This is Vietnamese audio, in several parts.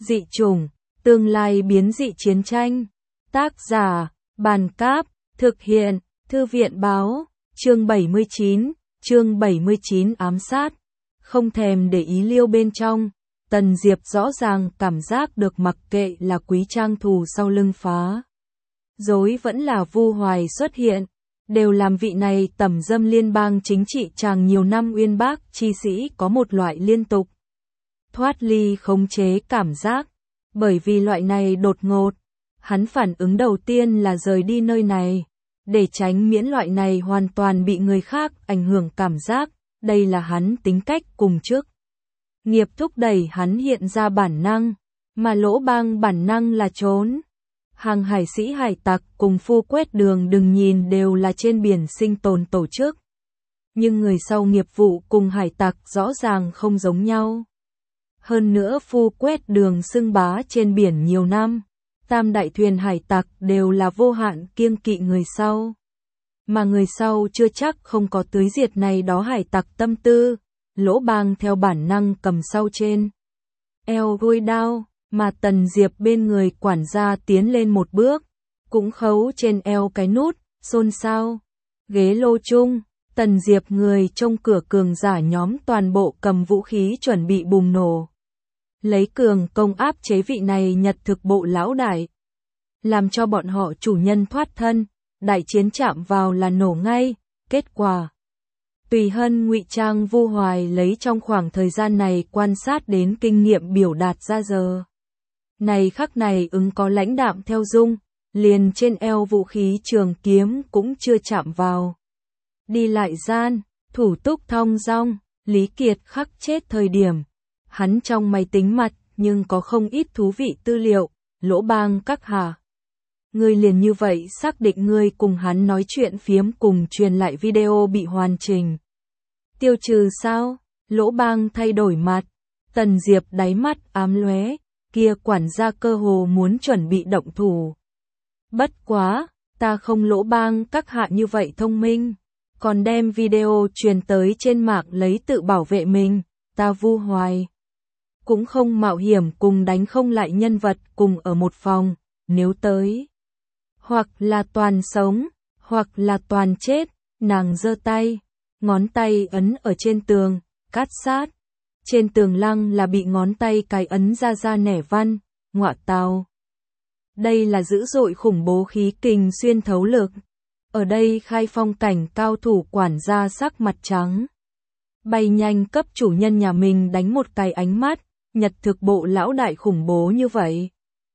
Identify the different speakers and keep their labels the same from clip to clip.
Speaker 1: Dị chủng, tương lai biến dị chiến tranh. Tác giả, Bàn Cáp, thực hiện, Thư viện Báo, chương 79 ám sát. Không thèm để ý Liêu bên trong, Tần Diệp rõ ràng cảm giác được mặc kệ là Quý Trang thù sau lưng phá dối vẫn là Vu Hoài xuất hiện, đều làm vị này tẩm dâm liên bang chính trị chàng nhiều năm uyên bác chi sĩ có một loại liên tục thoát ly khống chế cảm giác, bởi vì loại này đột ngột, hắn phản ứng đầu tiên là rời đi nơi này, để tránh miễn loại này hoàn toàn bị người khác ảnh hưởng cảm giác, đây là hắn tính cách cùng trước. Nghiệp thúc đẩy hắn hiện ra bản năng, mà Lỗ Bang bản năng là trốn. Hàng hải sĩ hải tặc cùng phu quét đường đừng nhìn đều là trên biển sinh tồn tổ chức. Nhưng người sau nghiệp vụ cùng hải tặc rõ ràng không giống nhau. Hơn nữa phu quét đường xưng bá trên biển nhiều năm, tam đại thuyền hải tặc đều là vô hạn kiêng kỵ người sau. Mà người sau chưa chắc không có tưới diệt này đó hải tặc tâm tư, Lỗ Bang theo bản năng cầm sau trên eo gôi đao, mà Tần Diệp bên người quản gia tiến lên một bước, cũng khấu trên eo cái nút, xôn xao. Ghế lô chung, Tần Diệp người trong cửa cường giả nhóm toàn bộ cầm vũ khí chuẩn bị bùng nổ. Lấy cường công áp chế vị này nhật thực bộ lão đại, làm cho bọn họ chủ nhân thoát thân, đại chiến chạm vào là nổ ngay, kết quả. Tùy Hân ngụy trang Vu Hoài lấy trong khoảng thời gian này quan sát đến kinh nghiệm biểu đạt ra giờ. Này khắc này ứng có lãnh đạm theo dung, liền trên eo vũ khí trường kiếm cũng chưa chạm vào. Đi lại gian, thủ túc thong dong, Lý Kiệt khắc chết thời điểm. Hắn trong máy tính mặt nhưng có không ít thú vị tư liệu, Lỗ Bang các hạ. Ngươi liền như vậy xác định ngươi cùng hắn nói chuyện phiếm cùng truyền lại video bị hoàn chỉnh. Tiêu trừ sao? Lỗ Bang thay đổi mặt, Tần Diệp đáy mắt ám lóe, kia quản gia cơ hồ muốn chuẩn bị động thủ. Bất quá, ta không Lỗ Bang các hạ như vậy thông minh, còn đem video truyền tới trên mạng lấy tự bảo vệ mình, ta Vu Hoài. Cũng không mạo hiểm cùng đánh không lại nhân vật cùng ở một phòng, nếu tới. Hoặc là toàn sống, hoặc là toàn chết, nàng giơ tay, ngón tay ấn ở trên tường, cát sát. Trên tường lăng là bị ngón tay cái ấn ra nẻ văn, ngọa tào. Đây là dữ dội khủng bố khí kình xuyên thấu lực. Ở đây khai phong cảnh cao thủ quản gia sắc mặt trắng. Bay nhanh cấp chủ nhân nhà mình đánh một cái ánh mắt, nhật thực bộ lão đại khủng bố như vậy.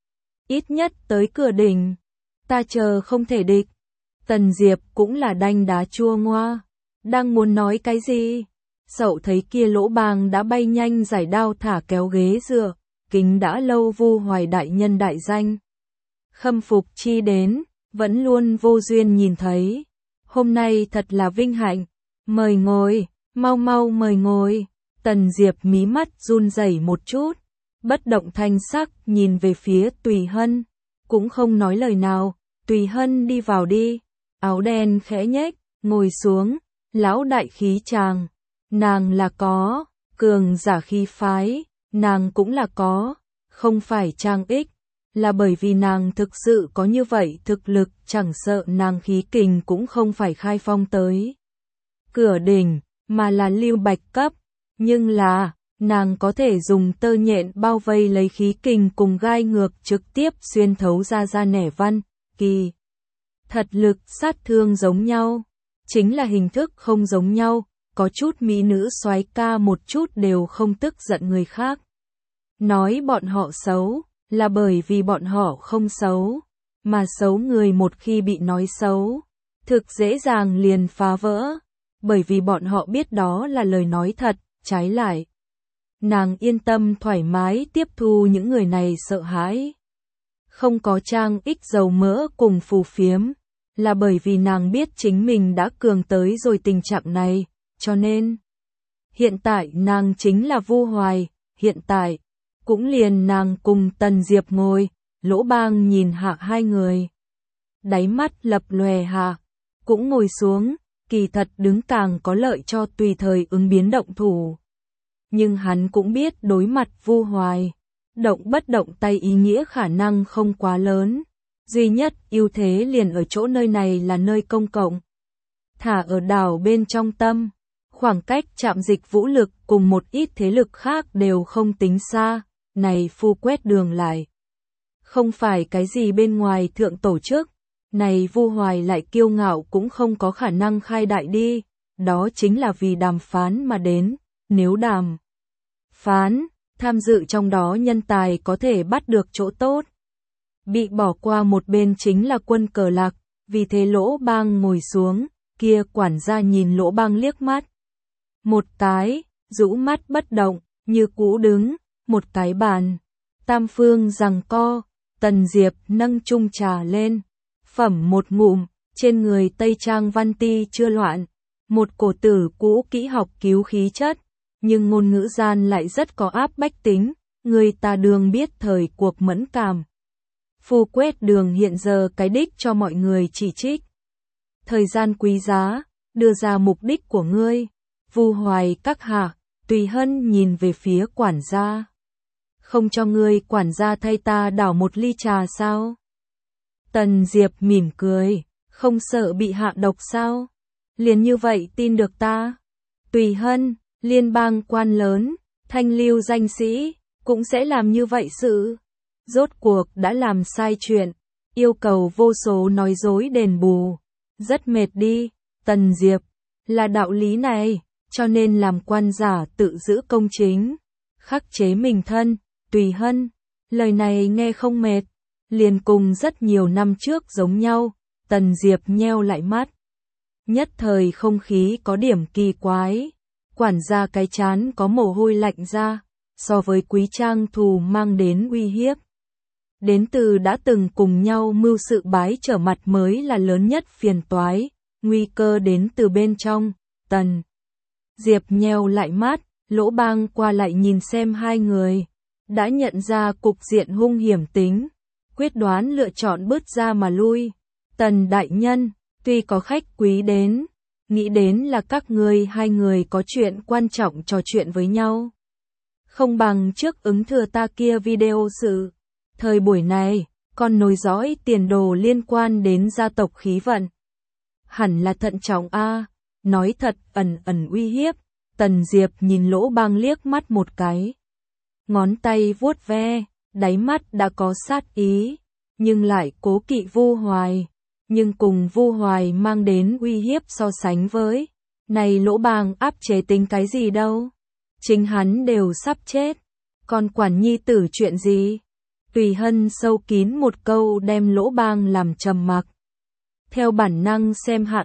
Speaker 1: Ít nhất tới cửa đỉnh, ta chờ không thể địch. Tần Diệp cũng là đanh đá chua ngoa, đang muốn nói cái gì? Sậu thấy kia Lỗ Bang đã bay nhanh giải đao thả kéo ghế dựa, kính đã lâu Vu Hoài đại nhân đại danh. Khâm phục chi đến, vẫn luôn vô duyên nhìn thấy. Hôm nay thật là vinh hạnh, mời ngồi, mau mau mời ngồi. Tần Diệp mí mắt run rẩy một chút, bất động thanh sắc nhìn về phía Tùy Hân, cũng không nói lời nào. Tùy Hân đi vào đi, áo đen khẽ nhếch, ngồi xuống, lão đại khí chàng. Nàng là có, cường giả khí phái, nàng cũng là có, không phải trang ích, là bởi vì nàng thực sự có như vậy thực lực, chẳng sợ nàng khí kình cũng không phải khai phong tới cửa đỉnh, mà là lưu bạch cấp, nhưng là, nàng có thể dùng tơ nhện bao vây lấy khí kình cùng gai ngược trực tiếp xuyên thấu ra nẻ văn, kỳ. Thật lực sát thương giống nhau, chính là hình thức không giống nhau. Có chút mỹ nữ soái ca một chút đều không tức giận người khác. Nói bọn họ xấu, là bởi vì bọn họ không xấu, mà xấu người một khi bị nói xấu, thực dễ dàng liền phá vỡ, bởi vì bọn họ biết đó là lời nói thật, trái lại. Nàng yên tâm thoải mái tiếp thu những người này sợ hãi. Không có trang ích dầu mỡ cùng phù phiếm, là bởi vì nàng biết chính mình đã cường tới rồi tình trạng này. Cho nên, hiện tại nàng chính là Vu Hoài, hiện tại, cũng liền nàng cùng Tần Diệp ngồi, Lỗ Bang nhìn hạ hai người. Đáy mắt lập lòe hạ, cũng ngồi xuống, kỳ thật đứng càng có lợi cho tùy thời ứng biến động thủ. Nhưng hắn cũng biết đối mặt Vu Hoài, bất động tay ý nghĩa khả năng không quá lớn. Duy nhất ưu thế liền ở chỗ nơi này là nơi công cộng. Thả ở đảo bên trong tâm, khoảng cách trạm dịch vũ lực cùng một ít thế lực khác đều không tính xa, này Phu Quét Đường lại. Không phải cái gì bên ngoài thượng tổ chức, này Vu Hoài lại kiêu ngạo cũng không có khả năng khai đại đi, đó chính là vì đàm phán mà đến, nếu đàm phán, tham dự trong đó nhân tài có thể bắt được chỗ tốt. Bị bỏ qua một bên chính là Quân Cờ Lạc, vì thế Lỗ Bang ngồi xuống, kia quản gia nhìn Lỗ Bang liếc mắt. Một cái, rũ mắt bất động, như cũ đứng, một cái bàn. Tam phương giằng co, Tần Diệp nâng chung trà lên, phẩm một ngụm, trên người Tây Trang văn ti chưa loạn, một cổ tử cũ kỹ học cứu khí chất, nhưng ngôn ngữ gian lại rất có áp bách tính, người ta đường biết thời cuộc mẫn cảm. Phu Quét Đường hiện giờ cái đích cho mọi người chỉ trích. Thời gian quý giá, đưa ra mục đích của ngươi. Vu Hoài các hạ, Tùy Hân nhìn về phía quản gia. Không cho ngươi quản gia thay ta đảo một ly trà sao? Tần Diệp mỉm cười, không sợ bị hạ độc sao? Liền như vậy tin được ta. Tùy Hân, liên bang quan lớn, thanh lưu danh sĩ, cũng sẽ làm như vậy sự. Rốt cuộc đã làm sai chuyện, yêu cầu vô số nói dối đền bù. Rất mệt đi, Tần Diệp, là đạo lý này, cho nên làm quan giả tự giữ công chính, khắc chế mình thân. Tùy Hân, lời này nghe không mệt, liền cùng rất nhiều năm trước giống nhau. Tần Diệp nheo lại mắt. Nhất thời không khí có điểm kỳ quái, quản gia cái chán có mồ hôi lạnh ra, so với Quý Trang Thù mang đến uy hiếp. Đến từ đã từng cùng nhau mưu sự bái trở mặt mới là lớn nhất phiền toái, nguy cơ đến từ bên trong. Tần Diệp nheo lại mắt, Lỗ Bang qua lại nhìn xem hai người, đã nhận ra cục diện hung hiểm tính, quyết đoán lựa chọn bứt ra mà lui. Tần đại nhân, tuy có khách quý đến, nghĩ đến là các ngươi hai người có chuyện quan trọng trò chuyện với nhau. Không bằng trước ứng thừa ta kia video sự. Thời buổi này, còn nối dõi tiền đồ liên quan đến gia tộc khí vận. Hẳn là thận trọng a, nói thật ẩn ẩn uy hiếp. Tần Diệp nhìn Lỗ Bang liếc mắt một cái. Ngón tay vuốt ve, đáy mắt đã có sát ý, nhưng lại cố kỵ Vu Hoài. Nhưng cùng Vu Hoài mang đến uy hiếp so sánh với, này Lỗ Bang áp chế tính cái gì đâu. Chính hắn đều sắp chết, còn quản nhi tử chuyện gì? Tùy Hân sâu kín một câu đem Lỗ Bang làm trầm mặc. Theo bản năng xem hạ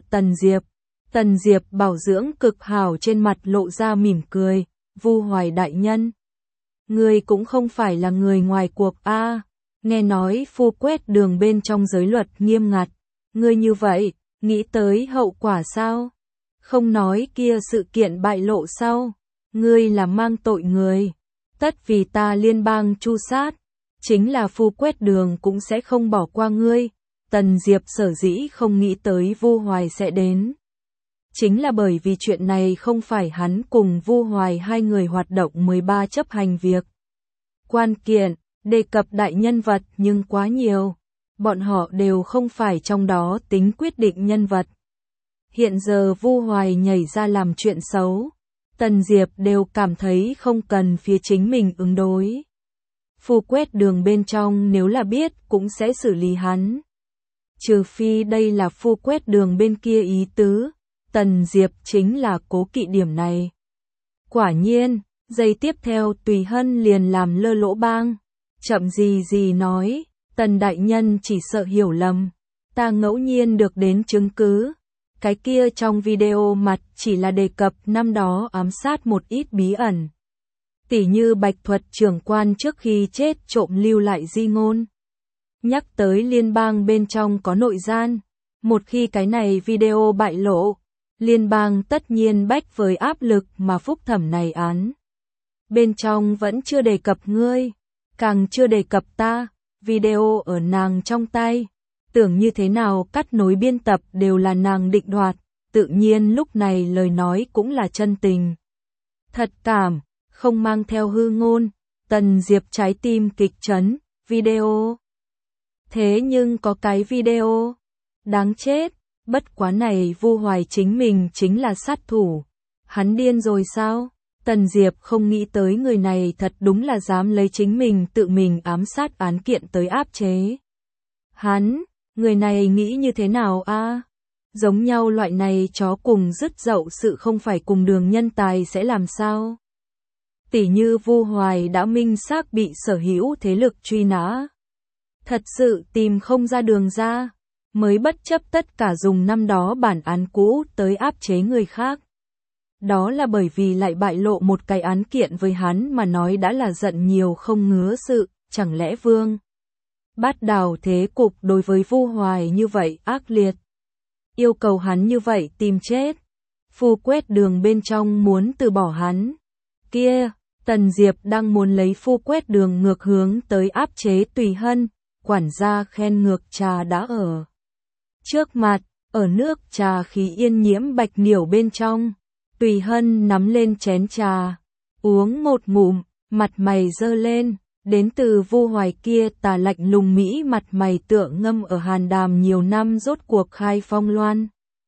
Speaker 1: Tần Diệp bảo dưỡng cực hảo trên mặt lộ ra mỉm cười. Vu Hoài đại nhân, ngươi cũng không phải là người ngoài cuộc a. Nghe nói Phu Quét Đường bên trong giới luật nghiêm ngặt, ngươi như vậy, nghĩ tới hậu quả sao? Không nói kia sự kiện bại lộ sao? Ngươi là mang tội người, tất vì ta liên bang tru sát, chính là Phu Quét Đường cũng sẽ không bỏ qua ngươi. Tần Diệp sở dĩ không nghĩ tới Vu Hoài sẽ đến, chính là bởi vì chuyện này không phải hắn cùng Vu Hoài hai người hoạt động 13 chấp hành việc quan kiện, đề cập đại nhân vật nhưng quá nhiều, bọn họ đều không phải trong đó tính quyết định nhân vật. Hiện giờ Vu Hoài nhảy ra làm chuyện xấu, Tần Diệp đều cảm thấy không cần phía chính mình ứng đối. Phu Quét Đường bên trong nếu là biết cũng sẽ xử lý hắn. Trừ phi đây là Phu Quét Đường bên kia ý tứ, Tần Diệp chính là cố kỵ điểm này. Quả nhiên, giây tiếp theo Tùy Hân liền làm lơ Lỗ Bang, chậm gì nói, Tần đại nhân chỉ sợ hiểu lầm, ta ngẫu nhiên được đến chứng cứ. Cái kia trong video mặt chỉ là đề cập năm đó ám sát một ít bí ẩn. Tỉ như Bạch Thuật trưởng quan trước khi chết trộm lưu lại di ngôn. Nhắc tới liên bang bên trong có nội gian, một khi cái này video bại lộ, liên bang tất nhiên bách với áp lực mà phúc thẩm này án. Bên trong vẫn chưa đề cập ngươi, càng chưa đề cập ta, video ở nàng trong tay. Tưởng như thế nào cắt nối biên tập đều là nàng định đoạt, tự nhiên lúc này lời nói cũng là chân tình. Thật cảm, không mang theo hư ngôn, Tần Diệp trái tim kịch chấn, video. Thế nhưng có cái video. Đáng chết, bất quá này Vu Hoài chính mình chính là sát thủ. Hắn điên rồi sao? Tần Diệp không nghĩ tới người này thật đúng là dám lấy chính mình tự mình ám sát án kiện tới áp chế. Người này nghĩ như thế nào a? Giống nhau loại này chó cùng dứt dậu sự không phải cùng đường nhân tài sẽ làm sao? Tỉ như Vu Hoài đã minh xác bị sở hữu thế lực truy nã. Thật sự tìm không ra đường ra, mới bất chấp tất cả dùng năm đó bản án cũ tới áp chế người khác. Đó là bởi vì lại bại lộ một cái án kiện với hắn mà nói đã là giận nhiều không ngứa sự, chẳng lẽ Vương Bát Đào thế cục đối với Vu Hoài như vậy ác liệt. Yêu cầu hắn như vậy tìm chết. Phu Quét Đường bên trong muốn từ bỏ hắn. Kia, Tần Diệp đang muốn lấy Phu Quét Đường ngược hướng tới áp chế Tùy Hân, quản gia khen ngược trà đã ở trước mặt, ở nước trà khí yên nhiễm bạch niểu bên trong. Tùy Hân nắm lên chén trà, uống một ngụm, mặt mày dơ lên, đến từ Vu Hoài kia tà lạnh lùng mỹ mặt mày tựa ngâm ở hàn đàm nhiều năm rốt cuộc khai phong loan.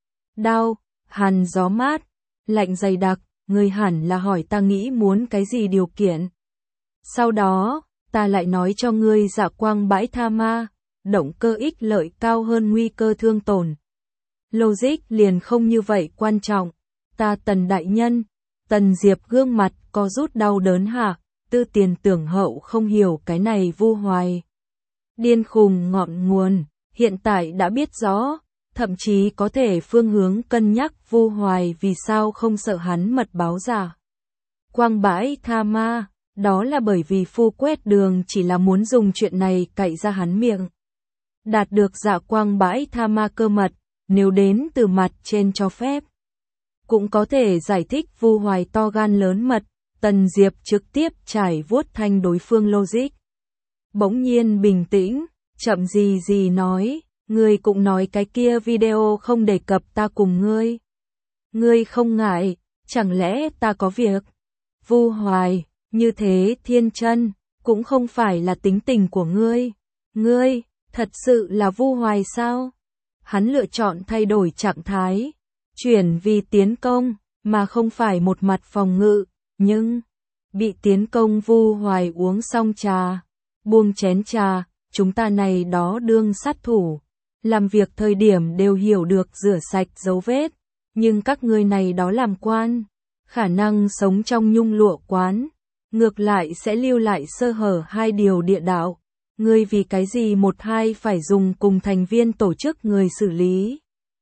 Speaker 1: Đao, hàn gió mát, lạnh dày đặc, người hẳn là hỏi ta nghĩ muốn cái gì điều kiện. Sau đó, ta lại nói cho ngươi Dạ Quang Bãi Tha Ma, động cơ ích lợi cao hơn nguy cơ thương tổn. Logic liền không như vậy quan trọng. Ta Tần đại nhân, Tần Diệp gương mặt có rút đau đớn hạ, Tư Tiền tưởng hậu không hiểu cái này Vu Hoài. Điên khùng ngọn nguồn, hiện tại đã biết rõ, thậm chí có thể phương hướng cân nhắc Vu Hoài vì sao không sợ hắn mật báo giả. Quang Bãi Tha Ma, đó là bởi vì Phu Quét Đường chỉ là muốn dùng chuyện này cậy ra hắn miệng. Đạt được Dạ Quang Bãi Tha Ma cơ mật, nếu đến từ mặt trên cho phép. Cũng có thể giải thích Vu Hoài to gan lớn mật, Tần Diệp trực tiếp trải vuốt thanh đối phương logic. Bỗng nhiên bình tĩnh, chậm gì nói, ngươi cũng nói cái kia video không đề cập ta cùng ngươi. Ngươi không ngại, chẳng lẽ ta có việc? Vu Hoài, như thế thiên chân, cũng không phải là tính tình của ngươi. Ngươi, thật sự là Vu Hoài sao? Hắn lựa chọn thay đổi trạng thái. Chuyển vì tiến công, mà không phải một mặt phòng ngự, nhưng bị tiến công Vu Hoài uống xong trà, buông chén trà, chúng ta này đó đương sát thủ, làm việc thời điểm đều hiểu được rửa sạch dấu vết, nhưng các ngươi này đó làm quan, khả năng sống trong nhung lụa quán, ngược lại sẽ lưu lại sơ hở hai điều địa đạo, ngươi vì cái gì một hai phải dùng cùng thành viên tổ chức người xử lý.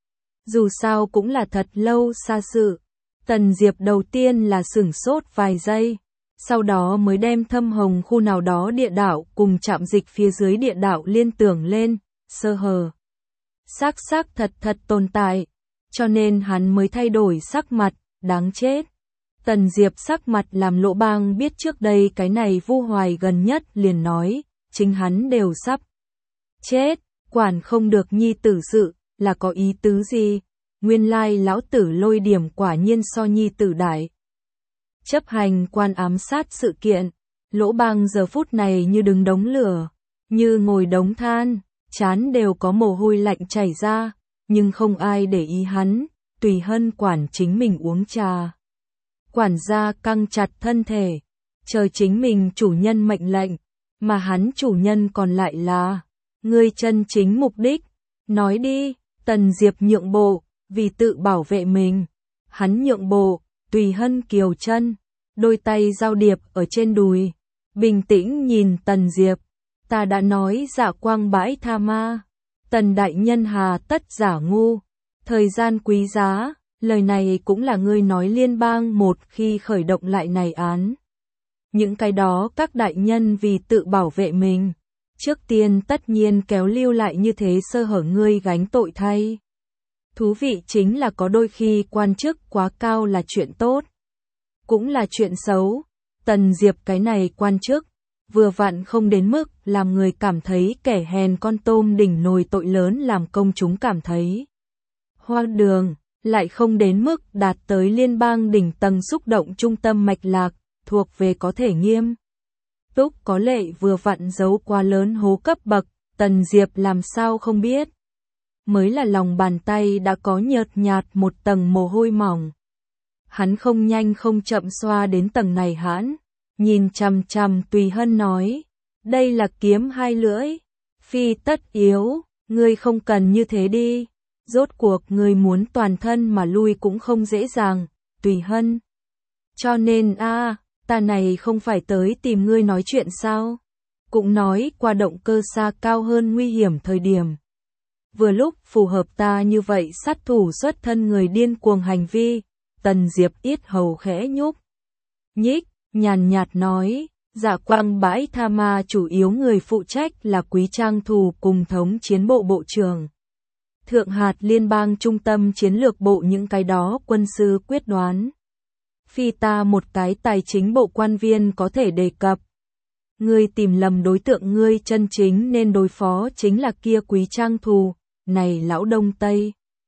Speaker 1: Dù sao cũng là thật lâu xa sự. Tần Diệp đầu tiên là sửng sốt vài giây, sau đó mới đem Thâm Hồng khu nào đó địa đạo cùng trạm dịch phía dưới địa đạo liên tưởng lên, sơ hở. Xác thật tồn tại, cho nên hắn mới thay đổi sắc mặt, đáng chết. Tần Diệp sắc mặt làm Lỗ Bang biết trước đây cái này Vu Hoài gần nhất liền nói, chính hắn đều sắp chết, quản không được nhi tử sự. Là có ý tứ gì? Nguyên lai lão tử Lôi Điểm quả nhiên so nhi tử đại. Chấp hành quan ám sát sự kiện, Lỗ Bang giờ phút này như đứng đống lửa, như ngồi đống than, trán đều có mồ hôi lạnh chảy ra, nhưng không ai để ý hắn, Tùy Hân quản chính mình uống trà. Quản gia căng chặt thân thể, chờ chính mình chủ nhân mệnh lệnh, mà hắn chủ nhân còn lại là người chân chính mục đích. Nói đi. Tần Diệp nhượng bộ, vì tự bảo vệ mình. Hắn nhượng bộ, Tùy Hân kiều chân, đôi tay giao điệp ở trên đùi. Bình tĩnh nhìn Tần Diệp. Ta đã nói Dạ Quang Bãi Tha Ma. Tần đại nhân hà tất giả ngu. Thời gian quý giá, lời này cũng là ngươi nói liên bang một khi khởi động lại này án. Những cái đó các đại nhân vì tự bảo vệ mình. Trước tiên tất nhiên kéo lưu lại như thế sơ hở ngươi gánh tội thay. Thú vị chính là có đôi khi quan chức quá cao là chuyện tốt. Cũng là chuyện xấu. Tần Diệp cái này quan chức, vừa vặn không đến mức làm người cảm thấy kẻ hèn con tôm đỉnh nồi tội lớn làm công chúng cảm thấy hoang đường, lại không đến mức đạt tới liên bang đỉnh tầng xúc động trung tâm mạch lạc, thuộc về có thể nghiêm Túc có lệ vừa vặn giấu quá lớn hố cấp bậc, Tần Diệp làm sao không biết. Mới là lòng bàn tay đã có nhợt nhạt một tầng mồ hôi mỏng. Hắn không nhanh không chậm xoa đến tầng này hãn, nhìn chằm chằm Tùy Hân nói, đây là kiếm hai lưỡi, phi tất yếu, ngươi không cần như thế đi, rốt cuộc ngươi muốn toàn thân mà lui cũng không dễ dàng, Tùy Hân. Cho nên ta này không phải tới tìm ngươi nói chuyện sao? Cũng nói qua động cơ xa cao hơn nguy hiểm thời điểm. Vừa lúc phù hợp ta như vậy sát thủ xuất thân người điên cuồng hành vi, Tần Diệp yết hầu khẽ nhúc nhích, nhàn nhạt nói, Dạ Quang bãi tha ma chủ yếu người phụ trách là Quý Trang Thù cùng thống chiến bộ bộ trưởng. Thượng hạt liên bang trung tâm chiến lược bộ những cái đó quân sư quyết đoán. Phi ta một cái tài chính bộ quan viên có thể đề cập. Ngươi tìm lầm đối tượng, ngươi chân chính nên đối phó chính là kia Quý Trang Thù, này lão Đông Tây.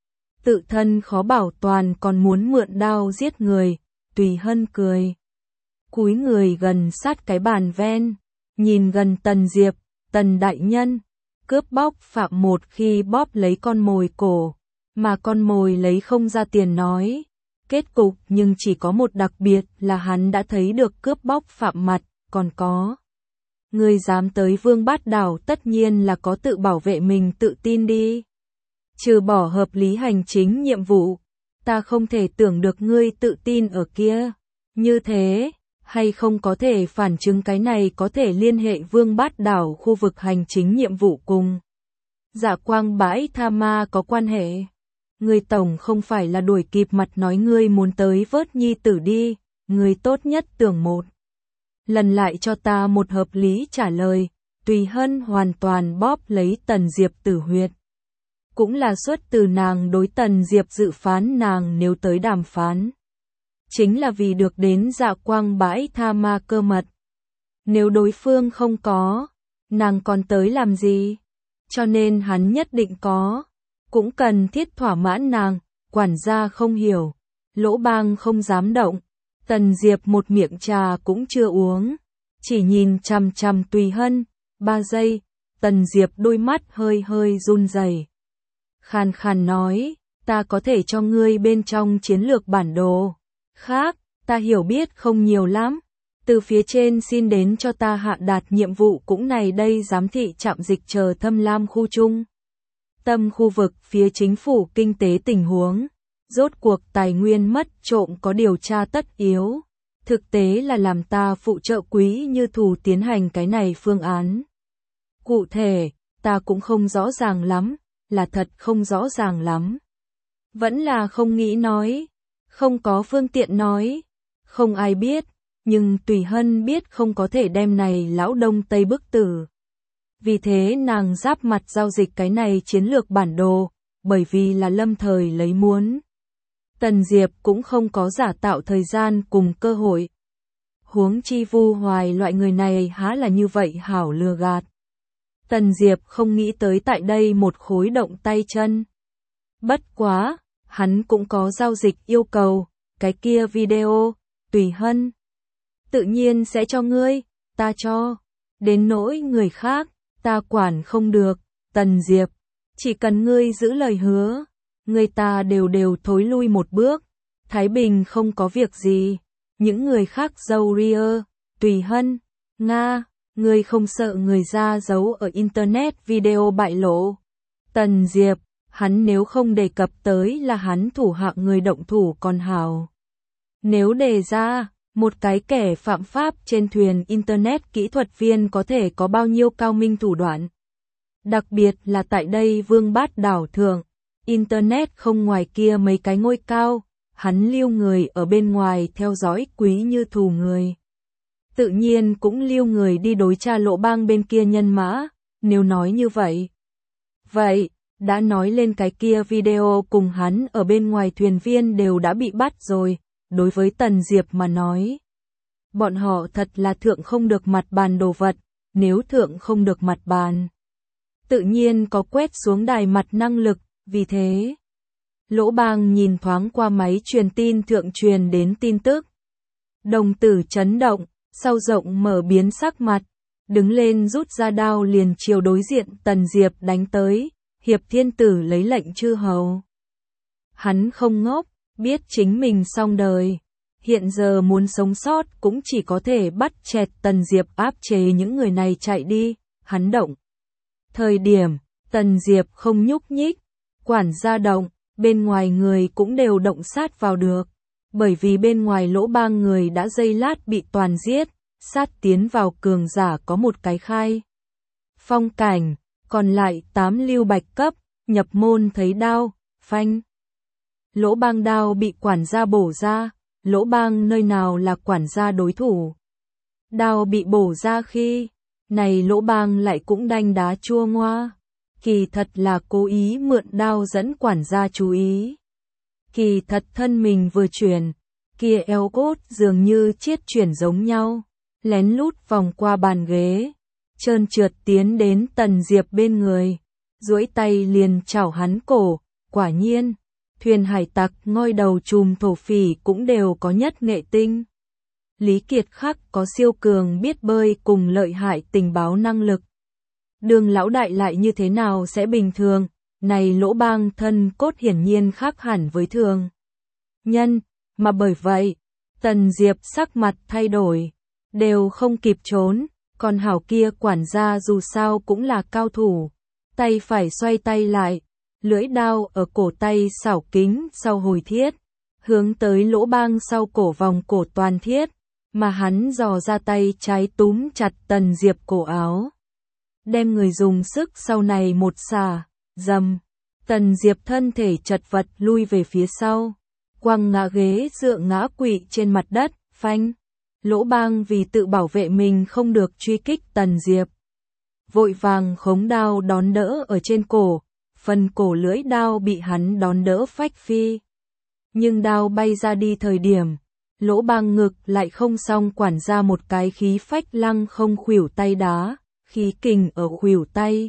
Speaker 1: Tự thân khó bảo toàn còn muốn mượn đao giết người, Tùy Hân cười. Cúi người gần sát cái bàn ven, nhìn gần Tần Diệp, Tần đại nhân, cướp bóc phạm một khi bóp lấy con mồi cổ, mà con mồi lấy không ra tiền nói. Kết cục nhưng chỉ có một đặc biệt là hắn đã thấy được cướp bóc phạm mặt, còn có. Ngươi dám tới Vương Bát Đảo tất nhiên là có tự bảo vệ mình tự tin đi. Trừ bỏ hợp lý hành chính nhiệm vụ, ta không thể tưởng được ngươi tự tin ở kia. Như thế, hay không có thể phản chứng cái này có thể liên hệ Vương Bát Đảo khu vực hành chính nhiệm vụ cùng Dạ Quang bãi tha ma có quan hệ. Ngươi tổng không phải là đuổi kịp mặt nói ngươi muốn tới vớt nhi tử đi, ngươi tốt nhất tưởng một lần lại cho ta một hợp lý trả lời. Tùy Hân hoàn toàn bóp lấy Tần Diệp tử huyệt. Cũng là xuất từ nàng đối Tần Diệp dự phán nàng nếu tới đàm phán. Chính là vì được đến Dạ Quang bãi tha ma cơ mật. Nếu đối phương không có, nàng còn tới làm gì? Cho nên hắn nhất định có. Cũng cần thiết thỏa mãn nàng, quản gia không hiểu. Lỗ Bang không dám động. Tần Diệp một miệng trà cũng chưa uống. Chỉ nhìn chằm chằm Tùy Hân. 3 giây, Tần Diệp đôi mắt hơi hơi run rẩy. Khàn khàn nói, ta có thể cho ngươi bên trong chiến lược bản đồ. Khác, ta hiểu biết không nhiều lắm. Từ phía trên xin đến cho ta hạ đạt nhiệm vụ cũng này đây giám thị trạm dịch chờ Thâm Lam khu trung. Tâm khu vực phía chính phủ kinh tế tình huống. Rốt cuộc tài nguyên mất trộm có điều tra tất yếu. Thực tế là làm ta phụ trợ Quý Như Thù tiến hành cái này phương án. Cụ thể, ta cũng không rõ ràng lắm, là thật không rõ ràng lắm. Vẫn là không nghĩ nói, không có phương tiện nói, không ai biết, nhưng Tùy Hân biết không có thể đem này lão Đông Tây bức tử. Vì thế nàng giáp mặt giao dịch cái này chiến lược bản đồ, bởi vì là lâm thời lấy muốn. Tần Diệp cũng không có giả tạo thời gian cùng cơ hội. Huống chi Vu Hoài loại người này há là như vậy hảo lừa gạt. Tần Diệp không nghĩ tới tại đây một khối động tay chân. Bất quá, hắn cũng có giao dịch yêu cầu, cái kia video, Tùy Hân. Tự nhiên sẽ cho ngươi, ta cho. Đến nỗi người khác, ta quản không được, Tần Diệp. Chỉ cần ngươi giữ lời hứa, người ta đều thối lui một bước. Thái Bình không có việc gì. Những người khác dâu ria, Tùy Hân, Nga, ngươi không sợ người ra giấu ở Internet video bại lộ. Tần Diệp, hắn nếu không đề cập tới là hắn thủ hạ người động thủ còn hảo. Nếu đề ra, một cái kẻ phạm pháp trên thuyền Internet kỹ thuật viên có thể có bao nhiêu cao minh thủ đoạn. Đặc biệt là tại đây Vương Bát Đảo thượng, Internet không ngoài kia mấy cái ngôi cao, hắn lưu người ở bên ngoài theo dõi Quý Như Thù người. Tự nhiên cũng lưu người đi đối tra Lỗ Bang bên kia nhân mã, nếu nói như vậy. Vậy, đã nói lên cái kia video cùng hắn ở bên ngoài thuyền viên đều đã bị bắt rồi, đối với Tần Diệp mà nói. Bọn họ thật là thượng không được mặt bàn đồ vật, nếu thượng không được mặt bàn. Tự nhiên có quét xuống đài mặt năng lực, vì thế. Lỗ Bang nhìn thoáng qua máy truyền tin thượng truyền đến tin tức. Đồng tử chấn động, sau rộng mở biến sắc mặt, đứng lên rút ra đao liền chiều đối diện Tần Diệp đánh tới, Hiệp Thiên Tử lấy lệnh chư hầu. Hắn không ngốc, biết chính mình xong đời, hiện giờ muốn sống sót cũng chỉ có thể bắt chẹt Tần Diệp áp chế những người này chạy đi, hắn động. Thời điểm, Tần Diệp không nhúc nhích, quản gia động, bên ngoài người cũng đều động sát vào được, bởi vì bên ngoài lỗ bang người đã giây lát bị toàn giết, sát tiến vào cường giả có một cái khai. Phong cảnh, còn lại 8 lưu bạch cấp, nhập môn thấy đao, phanh. Lỗ bang đao bị quản gia bổ ra, lỗ bang nơi nào là quản gia đối thủ. Đao bị bổ ra khi, này lỗ bang lại cũng đanh đá chua ngoa. Kỳ thật là cố ý mượn đao dẫn quản gia chú ý. Kỳ thật thân mình vừa chuyển, kia eo cốt dường như chiết chuyển giống nhau, lén lút vòng qua bàn ghế, trơn trượt tiến đến Tần Diệp bên người, duỗi tay liền chảo hắn cổ, quả nhiên, thuyền hải tặc ngoi đầu chùm thổ phỉ cũng đều có nhất nghệ tinh. Lý Kiệt Khắc có siêu cường biết bơi cùng lợi hại tình báo năng lực. Đường lão đại lại như thế nào sẽ bình thường, này lỗ bang thân cốt hiển nhiên khác hẳn với thường nhân, mà bởi vậy, Tần Diệp sắc mặt thay đổi, đều không kịp trốn, còn hảo kia quản gia dù sao cũng là cao thủ, tay phải xoay tay lại, lưỡi đao ở cổ tay xảo kính sau hồi thiết, hướng tới lỗ bang sau cổ vòng cổ toàn thiết, mà hắn dò ra tay trái túm chặt Tần Diệp cổ áo. Đem người dùng sức sau này một xả, dầm, Tần Diệp thân thể chật vật lui về phía sau, quăng ngã ghế dựa ngã quỵ trên mặt đất, phanh. Lỗ bang vì tự bảo vệ mình không được truy kích Tần Diệp. Vội vàng khống đao đón đỡ ở trên cổ, phần cổ lưỡi đao bị hắn đón đỡ phách phi. Nhưng đao bay ra đi thời điểm, lỗ bang ngực lại không xong quản ra một cái khí phách lăng không khuỷu tay đá. Khí kình ở khuỷu tay.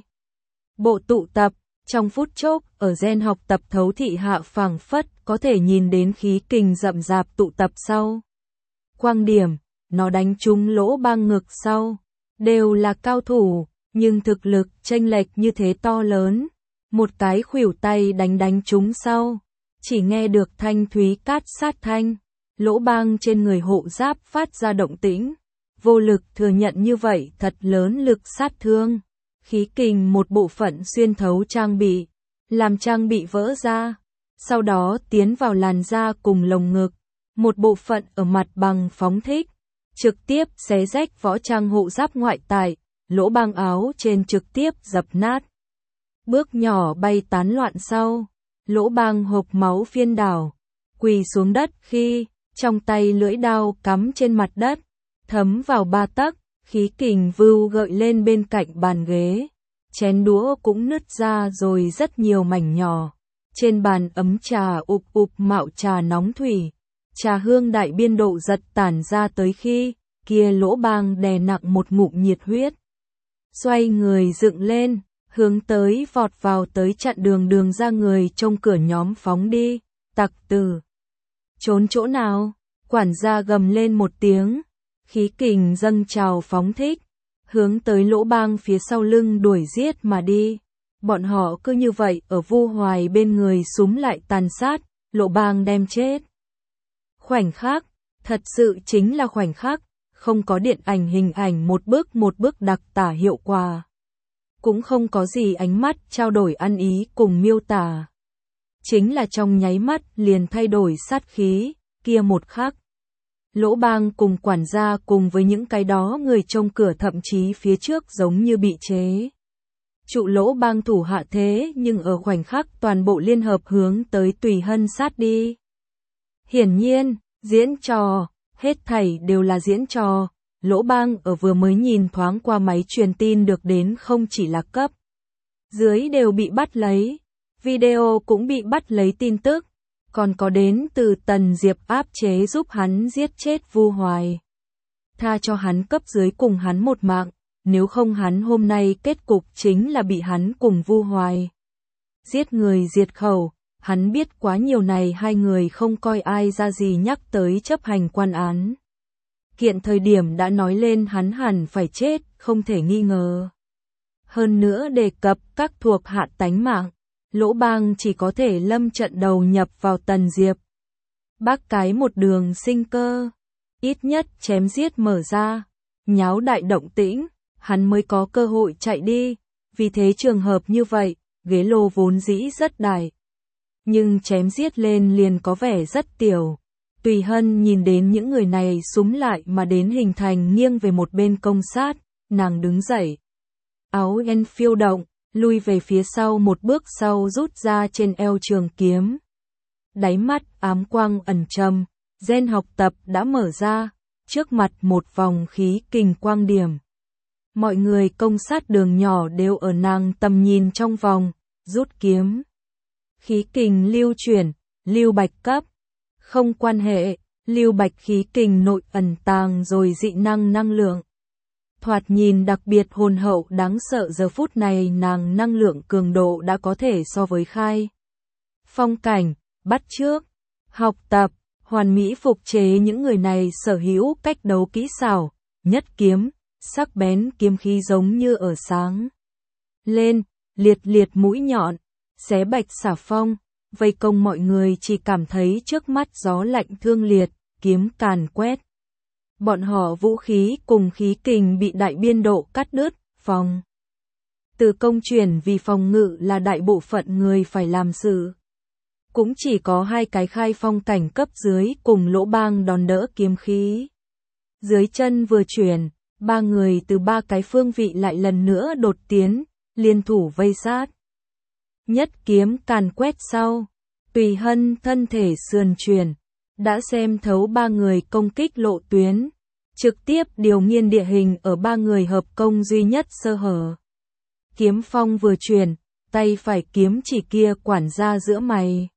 Speaker 1: Bộ tụ tập, trong phút chốc, ở gen học tập thấu thị hạ phảng phất có thể nhìn đến khí kình rậm rạp tụ tập sau. Quang điểm, nó đánh trúng lỗ bang ngực sau. Đều là cao thủ, nhưng thực lực chênh lệch như thế to lớn. Một cái khuỷu tay đánh trúng sau. Chỉ nghe được thanh thúy cát sát thanh. Lỗ bang trên người hộ giáp phát ra động tĩnh. Vô lực thừa nhận như vậy thật lớn lực sát thương. Khí kình một bộ phận xuyên thấu trang bị, làm trang bị vỡ ra, sau đó tiến vào làn da cùng lồng ngực, một bộ phận ở mặt bằng phóng thích, trực tiếp xé rách võ trang hộ giáp ngoại tại, lỗ bang áo trên trực tiếp dập nát. Bước nhỏ bay tán loạn sau, lỗ bang hộc máu phiên đảo, quỳ xuống đất khi, trong tay lưỡi đao cắm trên mặt đất. Thấm vào 3 tấc, khí kình vưu gợi lên bên cạnh bàn ghế. Chén đũa cũng nứt ra rồi rất nhiều mảnh nhỏ. Trên bàn ấm trà ụp ụp mạo trà nóng thủy. Trà hương đại biên độ giật tản ra tới khi, kia lỗ bang đè nặng một ngụm nhiệt huyết. Xoay người dựng lên, hướng tới vọt vào tới chặn đường ra người trong cửa nhóm phóng đi. Tặc tử. Trốn chỗ nào? Quản gia gầm lên một tiếng. Khí kình dâng trào phóng thích, hướng tới lỗ bang phía sau lưng đuổi giết mà đi. Bọn họ cứ như vậy ở Vu Hoài bên người súm lại tàn sát, lỗ bang đem chết. Khoảnh khắc, thật sự chính là khoảnh khắc, không có điện ảnh hình ảnh một bước đặc tả hiệu quả. Cũng không có gì ánh mắt trao đổi ăn ý cùng miêu tả. Chính là trong nháy mắt liền thay đổi sát khí, kia một khắc. Lỗ bang cùng quản gia cùng với những cái đó người trông cửa thậm chí phía trước giống như bị chế. Trụ lỗ bang thủ hạ thế nhưng ở khoảnh khắc toàn bộ liên hợp hướng tới Tùy Hân sát đi. Hiển nhiên, diễn trò, hết thảy đều là diễn trò. Lỗ bang ở vừa mới nhìn thoáng qua máy truyền tin được đến không chỉ là cấp dưới đều bị bắt lấy, video cũng bị bắt lấy tin tức. Còn có đến từ Tần Diệp áp chế giúp hắn giết chết Vu Hoài. Tha cho hắn cấp dưới cùng hắn một mạng, nếu không hắn hôm nay kết cục chính là bị hắn cùng Vu Hoài. Giết người diệt khẩu, hắn biết quá nhiều này hai người không coi ai ra gì nhắc tới chấp hành quan án. kiện thời điểm đã nói lên hắn hẳn phải chết, không thể nghi ngờ. Hơn nữa đề cập các thuộc hạ tánh mạng, Lỗ Bang chỉ có thể lâm trận đầu nhập vào Tần Diệp. Bác cái một đường sinh cơ, ít nhất chém giết mở ra, nháo đại động tĩnh, hắn mới có cơ hội chạy đi, vì thế trường hợp như vậy, ghế lô vốn dĩ rất đại. Nhưng chém giết lên liền có vẻ rất tiểu. Tùy Hân nhìn đến những người này súm lại mà đến hình thành nghiêng về một bên công sát, nàng đứng dậy. Áo en phiêu động, lui về phía sau một bước sau rút ra trên eo trường kiếm. Đáy mắt ám quang ẩn trầm, gen học tập đã mở ra, trước mặt một vòng khí kình quang điểm. Mọi người công sát đường nhỏ đều ở nàng tầm nhìn trong vòng, rút kiếm. Khí kình lưu chuyển, lưu bạch cấp. Không quan hệ, lưu bạch khí kình nội ẩn tàng rồi dị năng năng lượng. Thoạt nhìn đặc biệt hồn hậu đáng sợ, giờ phút này nàng năng lượng cường độ đã có thể so với khai. Phong cảnh, bắt chước, học tập, hoàn mỹ phục chế những người này sở hữu cách đấu kỹ xảo, nhất kiếm, sắc bén kiếm khí giống như ở sáng. Lên, liệt liệt mũi nhọn, xé bạch xả phong, vây công mọi người chỉ cảm thấy trước mắt gió lạnh thương liệt, kiếm càn quét. Bọn họ vũ khí cùng khí kình bị đại biên độ cắt đứt, phòng. Từ công chuyển vì phòng ngự là đại bộ phận người phải làm sự. Cũng chỉ có hai cái khai phong cảnh cấp dưới cùng Lỗ Bang đòn đỡ kiếm khí. Dưới chân vừa chuyển, ba người từ ba cái phương vị lại lần nữa đột tiến, liên thủ vây sát. Nhất kiếm càn quét sau, Tùy Hân thân thể sườn chuyển, đã xem thấu ba người công kích lộ tuyến, trực tiếp điều nghiên địa hình ở ba người hợp công duy nhất sơ hở. Kiếm phong vừa chuyển, tay phải kiếm chỉ kia quản gia giữa mày.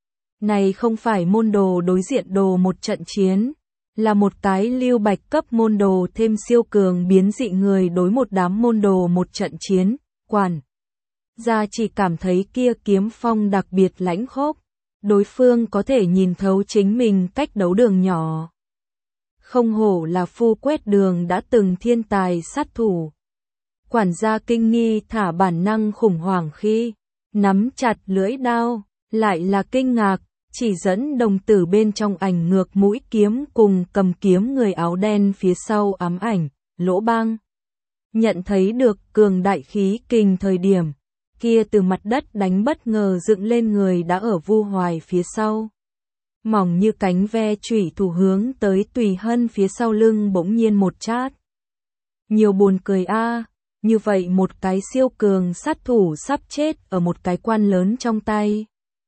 Speaker 1: Này không phải môn đồ đối diện đồ một trận chiến, là một cái lưu bạch cấp môn đồ thêm siêu cường biến dị người đối một đám môn đồ một trận chiến, quản gia chỉ cảm thấy kia kiếm phong đặc biệt lãnh khốc, đối phương có thể nhìn thấu chính mình cách đấu đường nhỏ. Không hổ là phu quét đường đã từng thiên tài sát thủ. Quản gia kinh nghi thả bản năng khủng hoảng khi nắm chặt lưỡi đao, lại là kinh ngạc, chỉ dẫn đồng tử bên trong ảnh ngược mũi kiếm cùng cầm kiếm người áo đen phía sau ám ảnh, Lỗ Bang. Nhận thấy được cường đại khí kình thời điểm, kia từ mặt đất đánh bất ngờ dựng lên người đã ở Vu Hoài phía sau. Mỏng như cánh ve chủy thủ hướng tới Tùy Hân phía sau lưng bỗng nhiên một chát. Nhiều buồn cười a, như vậy một cái siêu cường sát thủ sắp chết ở một cái quan lớn trong tay.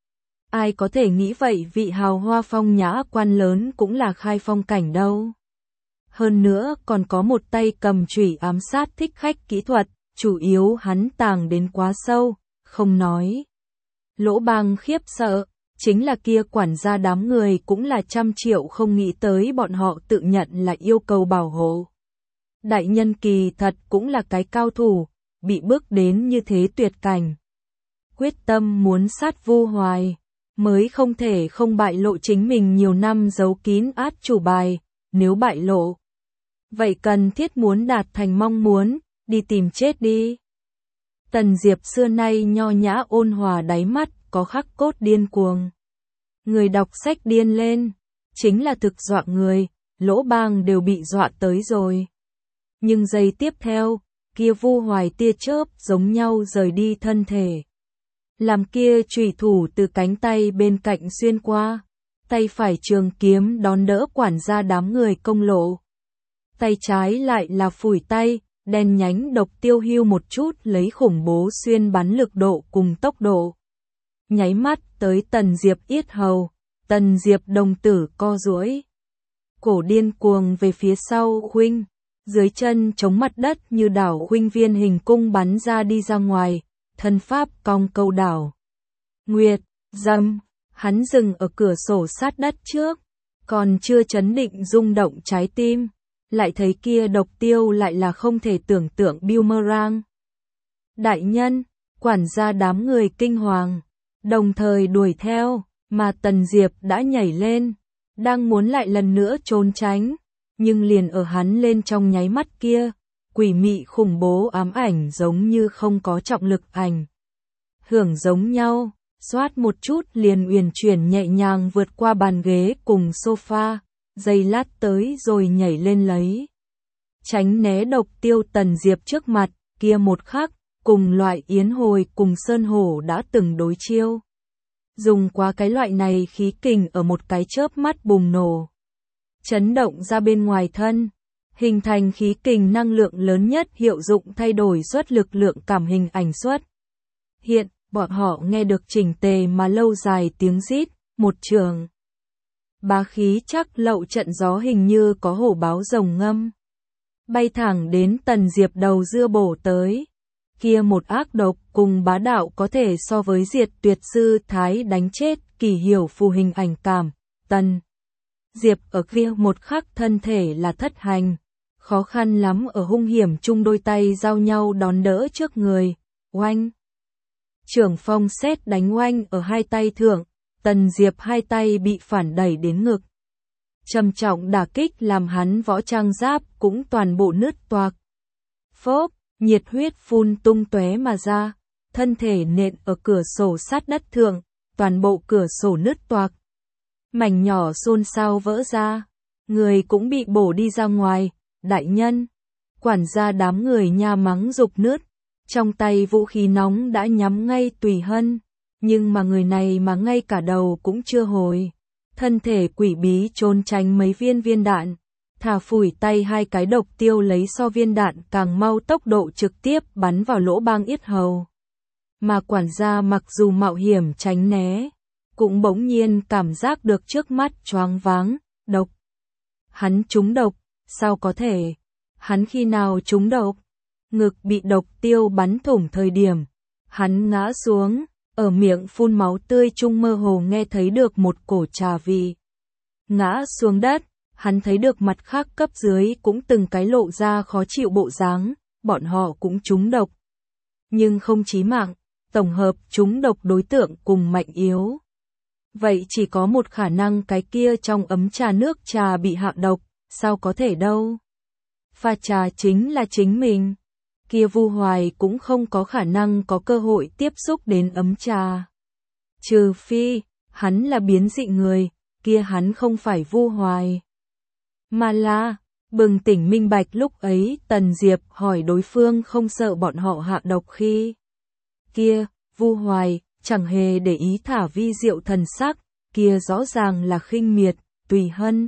Speaker 1: Ai có thể nghĩ vậy vị hào hoa phong nhã quan lớn cũng là khai phong cảnh đâu. Hơn nữa còn có một tay cầm chủy ám sát thích khách kỹ thuật, chủ yếu hắn tàng đến quá sâu, không nói. Lỗ Bang khiếp sợ, chính là kia quản gia đám người cũng là trăm triệu không nghĩ tới bọn họ tự nhận là yêu cầu bảo hộ. Đại nhân kỳ thật cũng là cái cao thủ, bị bước đến như thế tuyệt cảnh. Quyết tâm muốn sát Vu Hoài, mới không thể không bại lộ chính mình nhiều năm giấu kín át chủ bài, nếu bại lộ. Vậy cần thiết muốn đạt thành mong muốn, đi tìm chết đi. Tần Diệp xưa nay nho nhã ôn hòa đáy mắt, có khắc cốt điên cuồng. Người đọc sách điên lên, chính là thực dọa người, Lỗ Bang đều bị dọa tới rồi. Nhưng giây tiếp theo, kia Vu Hoài tia chớp giống nhau rời đi thân thể. Làm kia chủy thủ từ cánh tay bên cạnh xuyên qua, tay phải trường kiếm đón đỡ quản gia đám người công lộ. Tay trái lại là phủi tay, đen nhánh độc tiêu hưu một chút lấy khủng bố xuyên bắn lực độ cùng tốc độ. Nháy mắt tới Tần Diệp yết hầu, Tần Diệp đồng tử co duỗi. Cổ điên cuồng về phía sau khuynh, dưới chân chống mặt đất như đảo khuynh viên hình cung bắn ra đi ra ngoài, thân pháp cong câu đảo. Nguyệt, dâm, hắn dừng ở cửa sổ sát đất trước, còn chưa chấn định rung động trái tim, lại thấy kia độc tiêu lại là không thể tưởng tượng boomerang. Đại nhân, quản gia đám người kinh hoàng, đồng thời đuổi theo, mà Tần Diệp đã nhảy lên, đang muốn lại lần nữa trốn tránh, nhưng liền ở hắn lên trong nháy mắt kia, quỷ mị khủng bố ám ảnh giống như không có trọng lực ảnh hưởng giống nhau, xoát một chút liền uyển chuyển nhẹ nhàng vượt qua bàn ghế cùng sofa, giây lát tới rồi nhảy lên lấy. Tránh né độc tiêu Tần Diệp trước mặt, kia một khắc, cùng loại yến hồi cùng sơn hổ đã từng đối chiêu. Dùng qua cái loại này khí kình ở một cái chớp mắt bùng nổ. Chấn động ra bên ngoài thân, hình thành khí kình năng lượng lớn nhất hiệu dụng thay đổi suất lực lượng cảm hình ảnh suất. Hiện, bọn họ nghe được chỉnh tề mà lâu dài tiếng rít, một trường. Bá khí chắc lậu trận gió hình như có hổ báo rồng ngâm. Bay thẳng đến Tần Diệp đầu dưa bổ tới. Kia một ác độc cùng bá đạo có thể so với diệt tuyệt sư thái đánh chết kỳ hiểu phù hình ảnh cảm. Tần Diệp ở kia một khắc thân thể là thất hành. Khó khăn lắm ở hung hiểm chung đôi tay giao nhau đón đỡ trước người. Oanh! Trưởng phong sét đánh oanh ở hai tay thượng. Tần Diệp hai tay bị phản đẩy đến ngực. Trầm trọng đả kích làm hắn võ trang giáp cũng toàn bộ nứt toạc. Phốp, nhiệt huyết phun tung tóe mà ra, thân thể nện ở cửa sổ sát đất thượng, toàn bộ cửa sổ nứt toạc. Mảnh nhỏ xôn xao vỡ ra, người cũng bị bổ đi ra ngoài, đại nhân. Quản gia đám người nha mắng dục nứt, trong tay vũ khí nóng đã nhắm ngay Tùy Hân, nhưng mà người này mà ngay cả đầu cũng chưa hồi. Thân thể quỷ bí trốn tránh mấy viên đạn, thả phủi tay hai cái độc tiêu lấy so viên đạn càng mau tốc độ trực tiếp bắn vào lỗ bang yết hầu. Mà quản gia mặc dù mạo hiểm tránh né, cũng bỗng nhiên cảm giác được trước mắt choáng váng, độc. Hắn trúng độc, sao có thể? Hắn khi nào trúng độc? Ngực bị độc tiêu bắn thủng thời điểm, hắn ngã xuống. Ở miệng phun máu tươi chung mơ hồ nghe thấy được một cổ trà vị. Ngã xuống đất, hắn thấy được mặt khác cấp dưới cũng từng cái lộ ra khó chịu bộ dáng, bọn họ cũng trúng độc. Nhưng không chí mạng, tổng hợp trúng độc đối tượng cùng mạnh yếu. Vậy chỉ có một khả năng cái kia trong ấm trà nước trà bị hạ độc, sao có thể đâu. Pha trà chính là chính mình. Kia Vu Hoài cũng không có khả năng có cơ hội tiếp xúc đến ấm trà. Trừ phi, hắn là biến dị người, kia hắn không phải Vu Hoài. Mà là, bừng tỉnh minh bạch lúc ấy Tần Diệp hỏi đối phương không sợ bọn họ hạ độc khi. Kia, Vu Hoài, chẳng hề để ý thả vi diệu thần sắc, kia rõ ràng là khinh miệt, Tùy Hân.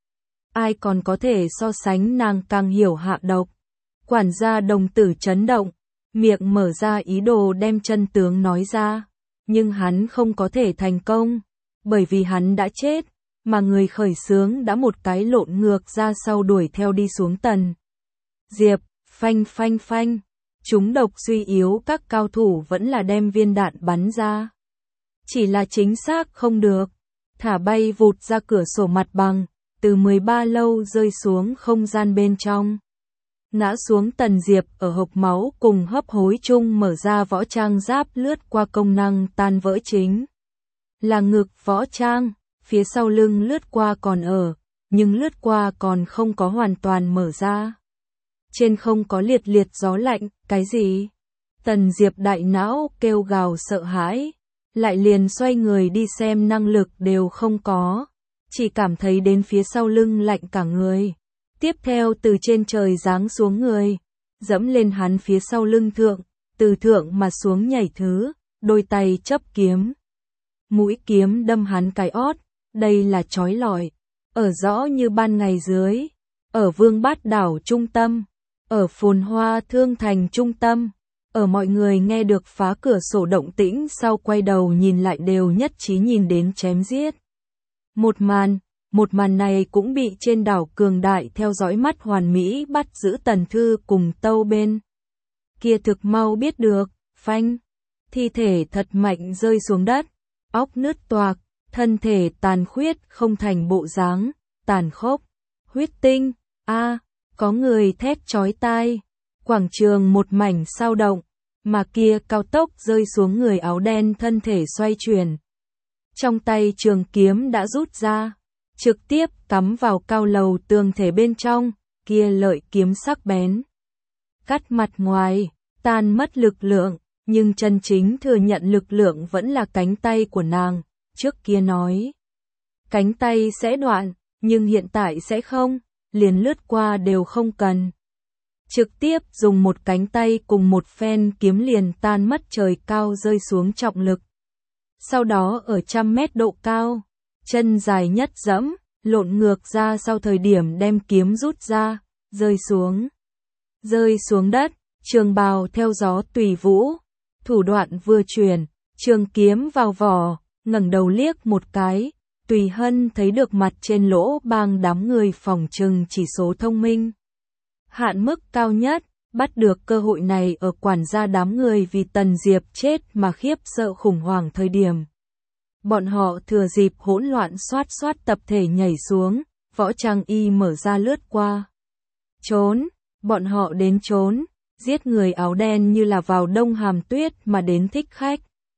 Speaker 1: Ai còn có thể so sánh nàng càng hiểu hạ độc. Quản gia đồng tử chấn động, miệng mở ra ý đồ đem chân tướng nói ra, nhưng hắn không có thể thành công, bởi vì hắn đã chết, mà người khởi xướng đã một cái lộn ngược ra sau đuổi theo đi xuống Tần Diệp, phanh phanh phanh, chúng độc suy yếu các cao thủ vẫn là đem viên đạn bắn ra. Chỉ là chính xác không được, thả bay vụt ra cửa sổ mặt bằng, từ 13 lâu rơi xuống không gian bên trong. Ngã xuống Tần Diệp ở hộc máu cùng hấp hối chung mở ra võ trang giáp lướt qua công năng tan vỡ chính. Là ngực võ trang, phía sau lưng lướt qua còn ở, nhưng lướt qua còn không có hoàn toàn mở ra. Trên không có liệt liệt gió lạnh, cái gì? Tần Diệp đại não kêu gào sợ hãi, lại liền xoay người đi xem năng lực đều không có, chỉ cảm thấy đến phía sau lưng lạnh cả người. Tiếp theo từ trên trời giáng xuống người, dẫm lên hắn phía sau lưng thượng, từ thượng mà xuống nhảy thứ, đôi tay chấp kiếm. Mũi kiếm đâm hắn cái ót, đây là chói lọi, ở rõ như ban ngày dưới, ở Vương Bát đảo trung tâm, ở phồn hoa thương thành trung tâm, ở mọi người nghe được phá cửa sổ động tĩnh sau quay đầu nhìn lại đều nhất trí nhìn đến chém giết. Một màn này cũng bị trên đảo cường đại theo dõi mắt hoàn mỹ bắt giữ Tần Thư cùng Tâu bên. Kia thực mau biết được, phanh, thi thể thật mạnh rơi xuống đất, óc nứt toạc, thân thể tàn khuyết không thành bộ dáng, tàn khốc, huyết tinh, có người thét chói tai, quảng trường một mảnh sao động, mà kia cao tốc rơi xuống người áo đen thân thể xoay chuyển. Trong tay trường kiếm đã rút ra. trực tiếp cắm vào cao lầu tường thể bên trong, kia lợi kiếm sắc bén. Cắt mặt ngoài, tan mất lực lượng, nhưng chân chính thừa nhận lực lượng vẫn là cánh tay của nàng, trước kia nói. Cánh tay sẽ đoạn, nhưng hiện tại sẽ không, liền lướt qua đều không cần. Trực tiếp dùng một cánh tay cùng một phen kiếm liền tan mất trời cao rơi xuống trọng lực. Sau đó ở 100 mét độ cao, chân dài nhất dẫm, lộn ngược ra sau thời điểm đem kiếm rút ra, rơi xuống. Rơi xuống đất, trường bào theo gió tùy vũ, thủ đoạn vừa chuyển, trường kiếm vào vỏ, ngẩng đầu liếc một cái, Tùy Hân thấy được mặt trên lỗ bang đám người phòng trừng chỉ số thông minh. Hạn mức cao nhất, bắt được cơ hội này ở quản gia đám người vì Tần Diệp chết mà khiếp sợ khủng hoảng thời điểm. Bọn họ thừa dịp hỗn loạn xoát tập thể nhảy xuống, Võ Trang Y mở ra lướt qua. Trốn, bọn họ đến trốn, giết người áo đen như là vào đông hàm tuyết mà đến thích khách.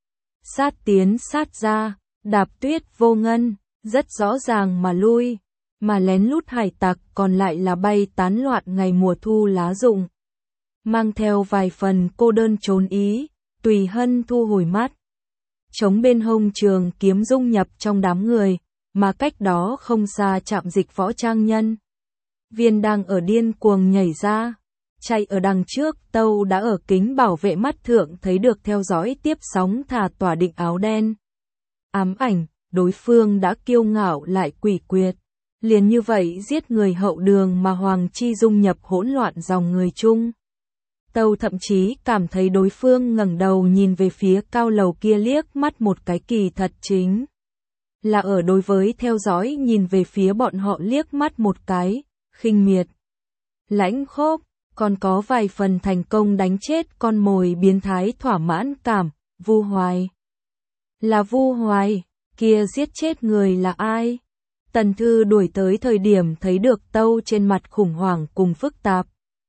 Speaker 1: Sát tiến sát ra, đạp tuyết vô ngân, rất rõ ràng mà lui, mà lén lút hải tặc còn lại là bay tán loạn ngày mùa thu lá rụng. Mang theo vài phần cô đơn trốn ý, Tùy Hân thu hồi mắt. Chống bên hông trường kiếm dung nhập trong đám người, mà cách đó không xa Trạm Dịch Võ Trang Nhân. Viên đang ở điên cuồng nhảy ra, chạy ở đằng trước, Tâu đã ở kính bảo vệ mắt thượng thấy được theo dõi tiếp sóng thả tỏa định áo đen. Ám ảnh, đối phương đã kiêu ngạo lại quỷ quyệt, liền như vậy giết người hậu đường mà Hoàng Chi dung nhập hỗn loạn dòng người chung. Tâu thậm chí cảm thấy đối phương ngẩng đầu nhìn về phía cao lầu kia liếc mắt một cái kỳ thật chính là ở đối với theo dõi nhìn về phía bọn họ liếc mắt một cái, khinh miệt, lãnh khốc, còn có vài phần thành công đánh chết con mồi biến thái thỏa mãn cảm, Vu Hoài. Là Vu Hoài, kia giết chết người là ai? Tần Thư đuổi tới thời điểm thấy được Tâu trên mặt khủng hoảng cùng phức tạp.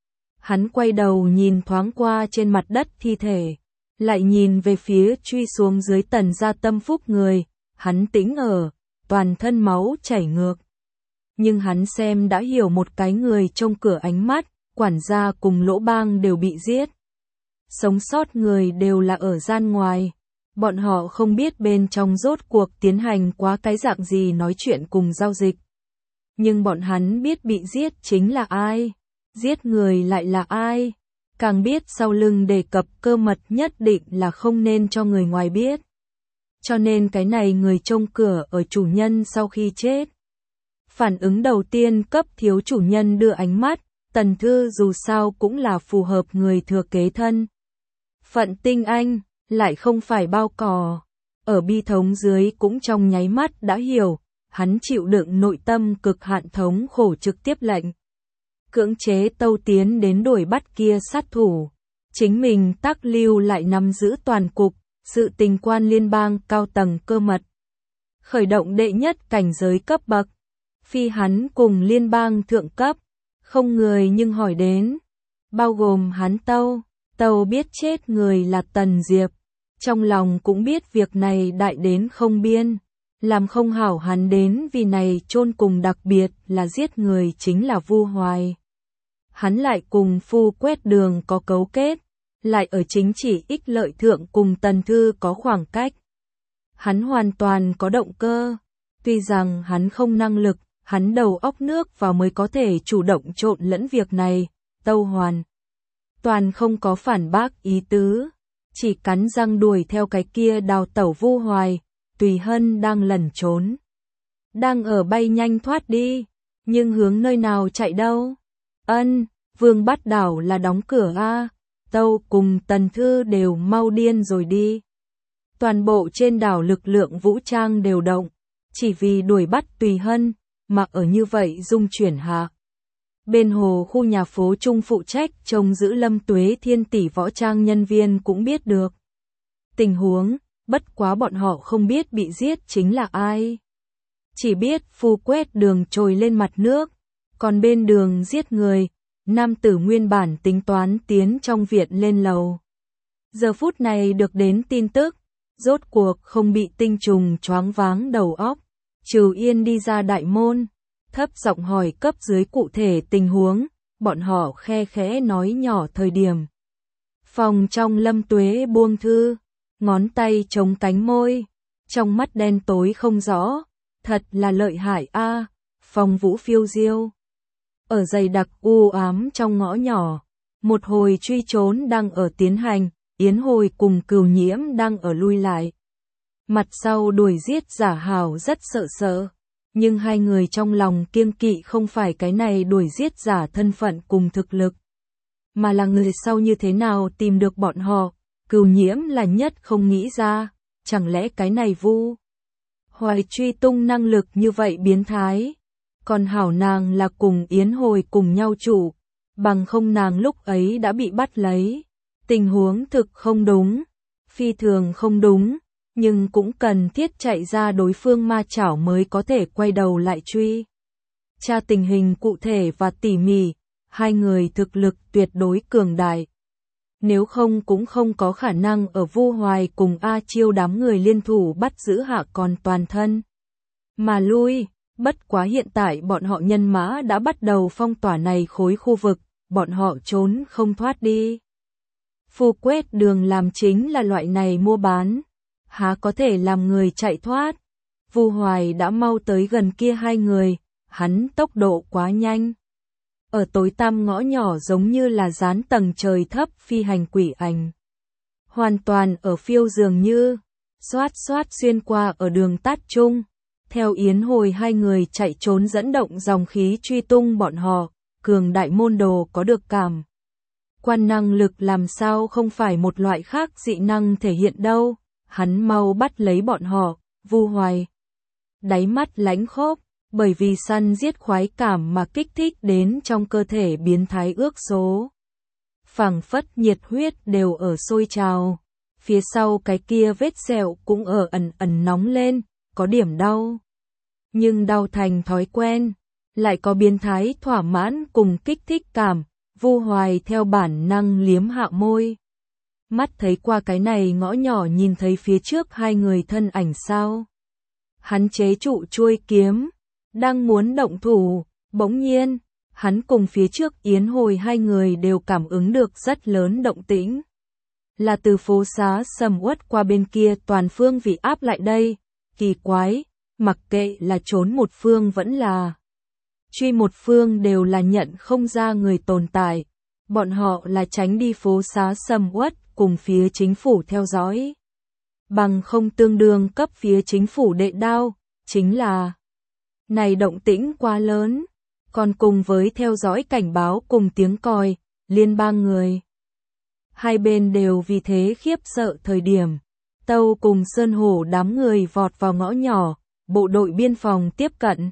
Speaker 1: Hắn quay đầu nhìn thoáng qua trên mặt đất thi thể, lại nhìn về phía truy xuống dưới Tần gia Tâm Phúc người, hắn tĩnh ở, toàn thân máu chảy ngược. Nhưng hắn xem đã hiểu một cái người trông cửa ánh mắt, quản gia cùng Lỗ Bang đều bị giết. Sống sót người đều là ở gian ngoài, bọn họ không biết bên trong rốt cuộc tiến hành quá cái dạng gì nói chuyện cùng giao dịch. Nhưng bọn hắn biết bị giết chính là ai, giết người lại là ai, càng biết sau lưng đề cập cơ mật nhất định là không nên cho người ngoài biết. Cho nên cái này người trông cửa ở chủ nhân sau khi chết. Phản ứng đầu tiên cấp thiếu chủ nhân đưa ánh mắt, Tần Thư dù sao cũng là phù hợp người thừa kế thân. Phận tinh anh, lại không phải bao cò. Ở bi thống dưới cũng trong nháy mắt đã hiểu, hắn chịu đựng nội tâm cực hạn thống khổ trực tiếp lệnh. Cưỡng chế Tâu tiến đến đuổi bắt kia sát thủ. Chính mình tác lưu lại nắm giữ toàn cục, sự tình quan liên bang cao tầng cơ mật. Khởi động đệ nhất cảnh giới cấp bậc. Phi hắn cùng liên bang thượng cấp. Không người nhưng hỏi đến. Bao gồm hắn Tâu. Tâu biết chết người là Tần Diệp. Trong lòng cũng biết việc này đại đến không biên. Làm không hảo hắn đến vì này chôn cùng đặc biệt là giết người chính là Vu Hoài. Hắn lại cùng Phu Quét Đường có cấu kết, lại ở chính trị ích lợi thượng cùng Tần Thư có khoảng cách. Hắn hoàn toàn có động cơ, tuy rằng hắn không năng lực, hắn đầu óc nước vào mới có thể chủ động trộn lẫn việc này, Tâu hoàn toàn không có phản bác ý tứ, chỉ cắn răng đuổi theo cái kia đào tẩu Vu Hoài. Tùy Hân đang lẩn trốn, đang ở bay nhanh thoát đi, nhưng hướng nơi nào chạy đâu? Vương Bát Đảo là đóng cửa a. Tâu cùng Tần Thư đều mau điên rồi đi. Toàn bộ trên đảo lực lượng vũ trang đều động, chỉ vì đuổi bắt Tùy Hân, mà ở như vậy dung chuyển hạ. Bên hồ khu nhà phố Trung phụ trách trông giữ Lâm Tuế Thiên tỷ võ trang nhân viên cũng biết được tình huống, bất quá bọn họ không biết bị giết chính là ai. Chỉ biết Phu Quét Đường trồi lên mặt nước, còn bên đường giết người, nam tử nguyên bản tính toán tiến trong viện lên lầu. Giờ phút này được đến tin tức, rốt cuộc không bị tinh trùng choáng váng đầu óc, Trừ Yên đi ra đại môn, thấp giọng hỏi cấp dưới cụ thể tình huống, bọn họ khe khẽ nói nhỏ thời điểm. Phòng trong Lâm Tuế buông thư, ngón tay chống cánh môi, trong mắt đen tối không rõ, thật là lợi hại a. Phong Vũ phiêu diêu. Ở dày đặc u ám trong ngõ nhỏ, một hồi truy trốn đang ở tiến hành, Yến Hồi cùng Cửu Nhiễm đang ở lui lại. Mặt sau đuổi giết Giả Hảo rất sợ, nhưng hai người trong lòng kiêng kỵ không phải cái này đuổi giết giả thân phận cùng thực lực, mà là người sau như thế nào tìm được bọn họ. Cửu Nhiễm là nhất không nghĩ ra, chẳng lẽ cái này Vu Hoài truy tung năng lực như vậy biến thái, còn hảo nàng là cùng Yến Hồi cùng nhau trụ, bằng không nàng lúc ấy đã bị bắt lấy. Tình huống thực không đúng, phi thường không đúng, nhưng cũng cần thiết chạy ra đối phương ma chảo mới có thể quay đầu lại truy tra tình hình cụ thể và tỉ mỉ, hai người thực lực tuyệt đối cường đại. Nếu không cũng không có khả năng ở Vu Hoài cùng A Chiêu đám người liên thủ bắt giữ hạ còn toàn thân mà lui. Bất quá hiện tại bọn họ nhân mã đã bắt đầu phong tỏa này khối khu vực, bọn họ trốn không thoát đi. Phu quét đường làm chính là loại này mua bán, há có thể làm người chạy thoát. Vu Hoài đã mau tới gần kia hai người, hắn tốc độ quá nhanh. Ở tối tăm ngõ nhỏ giống như là dán tầng trời thấp phi hành quỷ ảnh. Hoàn toàn ở phiêu dường như, xoát xoát xuyên qua ở đường tát trung. Theo Yến Hồi hai người chạy trốn dẫn động dòng khí truy tung bọn họ, cường đại môn đồ có được cảm quan năng lực làm sao không phải một loại khác dị năng thể hiện đâu, hắn mau bắt lấy bọn họ. Vu Hoài đáy mắt lãnh khốc, bởi vì săn giết khoái cảm mà kích thích đến trong cơ thể biến thái ước số. Phảng phất nhiệt huyết đều ở sôi trào, phía sau cái kia vết sẹo cũng ở ẩn ẩn nóng lên, có điểm đau. Nhưng đau thành thói quen, lại có biến thái thỏa mãn cùng kích thích cảm. Vu Hoài theo bản năng liếm hạ môi. Mắt thấy qua cái này ngõ nhỏ nhìn thấy phía trước hai người thân ảnh sao. Hắn chế trụ chuôi kiếm, đang muốn động thủ, bỗng nhiên, hắn cùng phía trước Yến Hồi hai người đều cảm ứng được rất lớn động tĩnh. Là từ phố xá sầm uất qua bên kia toàn phương vị áp lại đây, kỳ quái, mặc kệ là trốn một phương vẫn là truy một phương đều là nhận không ra người tồn tại. Bọn họ là tránh đi phố xá sầm uất cùng phía chính phủ theo dõi. Bằng không tương đương cấp phía chính phủ đệ đao, chính là này động tĩnh quá lớn, còn cùng với theo dõi cảnh báo cùng tiếng còi, liên bang người. Hai bên đều vì thế khiếp sợ thời điểm. Tâu cùng Sơn Hổ đám người vọt vào ngõ nhỏ, bộ đội biên phòng tiếp cận.